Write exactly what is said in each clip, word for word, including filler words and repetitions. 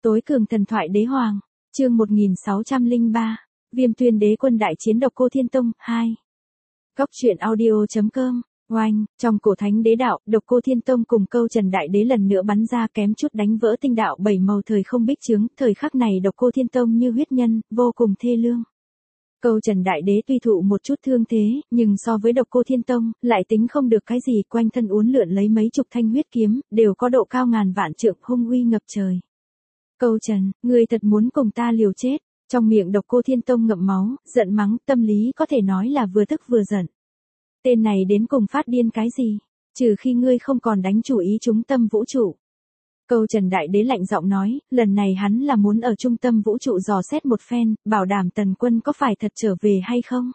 Tối cường thần thoại đế hoàng, chương một nghìn sáu trăm lẻ ba, Viêm Tuyên Đế Quân đại chiến Độc Cô Thiên Tông, hai. Góc truyện audio chấm com, oanh, trong cổ thánh đế đạo, Độc Cô Thiên Tông cùng Câu Trần Đại Đế lần nữa bắn ra kém chút đánh vỡ tinh đạo bảy màu thời không bích chướng, thời khắc này Độc Cô Thiên Tông như huyết nhân, vô cùng thê lương. Câu Trần Đại Đế tuy thụ một chút thương thế, nhưng so với Độc Cô Thiên Tông, lại tính không được cái gì, quanh thân uốn lượn lấy mấy chục thanh huyết kiếm, đều có độ cao ngàn vạn trượng, hung uy ngập trời. Câu Trần, ngươi thật muốn cùng ta liều chết? Trong miệng Độc Cô Thiên Tông ngậm máu, giận mắng, tâm lý có thể nói là vừa tức vừa giận. Tên này đến cùng phát điên cái gì? Trừ khi ngươi không còn đánh chủ ý trung tâm vũ trụ. Câu Trần Đại Đế lạnh giọng nói, lần này hắn là muốn ở trung tâm vũ trụ dò xét một phen, bảo đảm Tần Quân có phải thật trở về hay không.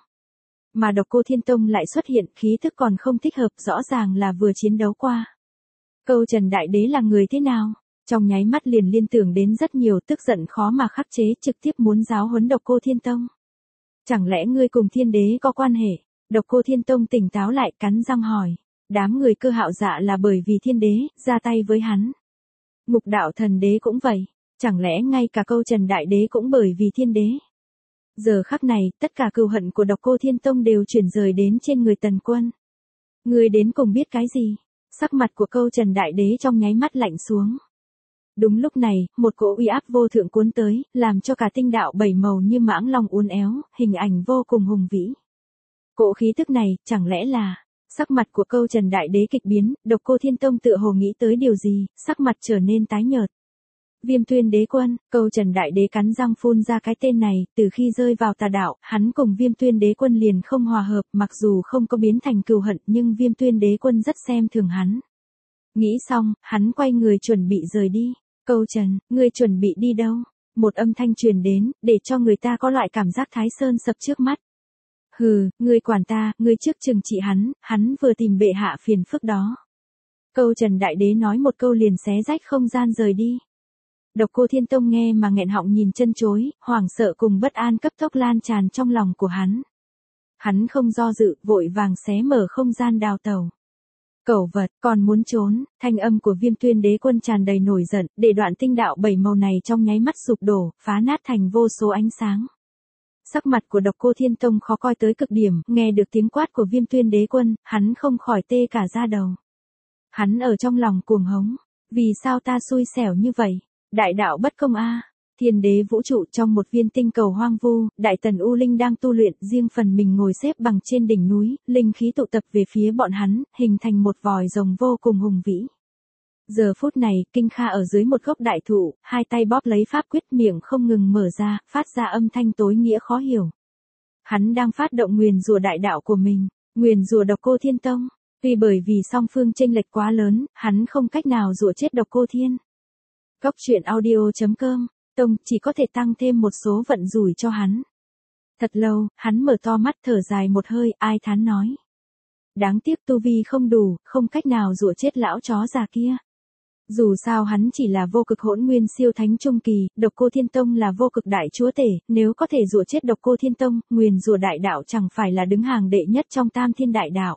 Mà Độc Cô Thiên Tông lại xuất hiện, khí thức còn không thích hợp, rõ ràng là vừa chiến đấu qua. Câu Trần Đại Đế là người thế nào? Trong nháy mắt liền liên tưởng đến rất nhiều, tức giận khó mà khắc chế, trực tiếp muốn giáo huấn Độc Cô Thiên Tông. Chẳng lẽ ngươi cùng Thiên Đế có quan hệ? Độc Cô Thiên Tông tỉnh táo lại, cắn răng hỏi. Đám người Cơ Hạo Dạ là bởi vì Thiên Đế ra tay với hắn. Ngục Đạo Thần Đế cũng vậy, chẳng lẽ ngay cả Câu Trần Đại Đế cũng bởi vì Thiên Đế? Giờ khắc này, tất cả cừu hận của Độc Cô Thiên Tông đều chuyển rời đến trên người Tần Quân. Ngươi đến cùng biết cái gì? Sắc mặt của Câu Trần Đại Đế trong nháy mắt lạnh xuống. Đúng lúc này, một cỗ uy áp vô thượng cuốn tới, làm cho cả tinh đạo bảy màu như mãng long uốn éo, hình ảnh vô cùng hùng vĩ. Cỗ khí tức này, chẳng lẽ là... Sắc mặt của Câu Trần Đại Đế kịch biến, Độc Cô Thiên Tông tựa hồ nghĩ tới điều gì, sắc mặt trở nên tái nhợt. Viêm Tuyên Đế Quân, Câu Trần Đại Đế cắn răng phun ra cái tên này, từ khi rơi vào tà đạo, hắn cùng Viêm Tuyên Đế Quân liền không hòa hợp, mặc dù không có biến thành cừu hận, nhưng Viêm Tuyên Đế Quân rất xem thường hắn. Nghĩ xong, hắn quay người chuẩn bị rời đi. Câu Trần, ngươi chuẩn bị đi đâu? Một âm thanh truyền đến, để cho người ta có loại cảm giác Thái Sơn sập trước mắt. Hừ, ngươi quản ta, ngươi trước trừng trị hắn, hắn vừa tìm bệ hạ phiền phức đó. Câu Trần Đại Đế nói một câu liền xé rách không gian rời đi. Độc Cô Thiên Tông nghe mà nghẹn họng nhìn chân chối, hoảng sợ cùng bất an cấp tốc lan tràn trong lòng của hắn. Hắn không do dự, vội vàng xé mở không gian đào tẩu. Cẩu vật, còn muốn trốn, thanh âm của Viêm Tuyên Đế Quân tràn đầy nổi giận, để đoạn tinh đạo bảy màu này trong nháy mắt sụp đổ, phá nát thành vô số ánh sáng. Sắc mặt của Độc Cô Thiên Tông khó coi tới cực điểm, nghe được tiếng quát của Viêm Tuyên Đế Quân, hắn không khỏi tê cả da đầu. Hắn ở trong lòng cuồng hống, vì sao ta xui xẻo như vậy? Đại đạo bất công a. Thiên Đế vũ trụ trong một viên tinh cầu hoang vu, Đại Tần U Linh đang tu luyện, riêng phần mình ngồi xếp bằng trên đỉnh núi, linh khí tụ tập về phía bọn hắn, hình thành một vòi rồng vô cùng hùng vĩ. Giờ phút này, Kinh Kha ở dưới một gốc đại thụ, hai tay bóp lấy pháp quyết, miệng không ngừng mở ra, phát ra âm thanh tối nghĩa khó hiểu. Hắn đang phát động nguyền rủa đại đạo của mình, nguyền rủa Độc Cô Thiên Tông. Vì bởi vì song phương chênh lệch quá lớn, hắn không cách nào rủa chết Độc Cô Thiên. Góc truyện audio chấm com, Tông chỉ có thể tăng thêm một số vận rủi cho hắn. Thật lâu, hắn mở to mắt thở dài một hơi, ai thán nói. Đáng tiếc tu vi không đủ, không cách nào rủa chết lão chó già kia. Dù sao hắn chỉ là vô cực hỗn nguyên siêu thánh trung kỳ, Độc Cô Thiên Tông là vô cực đại chúa tể, nếu có thể rủa chết Độc Cô Thiên Tông, nguyền rủa đại đạo chẳng phải là đứng hàng đệ nhất trong tam thiên đại đạo.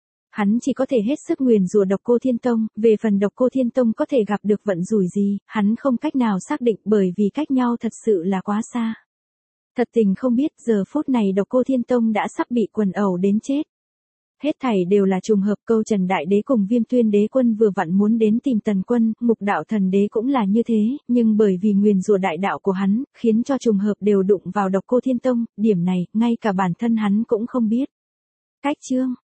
Hắn chỉ có thể hết sức nguyền rủa Độc Cô Thiên Tông, về phần Độc Cô Thiên Tông có thể gặp được vận rủi gì, hắn không cách nào xác định bởi vì cách nhau thật sự là quá xa. Thật tình không biết giờ phút này Độc Cô Thiên Tông đã sắp bị quần ẩu đến chết. Hết thảy đều là trùng hợp, Câu Trần Đại Đế cùng Viêm Tuyên Đế Quân vừa vặn muốn đến tìm Tần Quân, Ngục Đạo Thần Đế cũng là như thế, nhưng bởi vì nguyền rủa đại đạo của hắn, khiến cho trùng hợp đều đụng vào Độc Cô Thiên Tông, điểm này, ngay cả bản thân hắn cũng không biết. Cách chương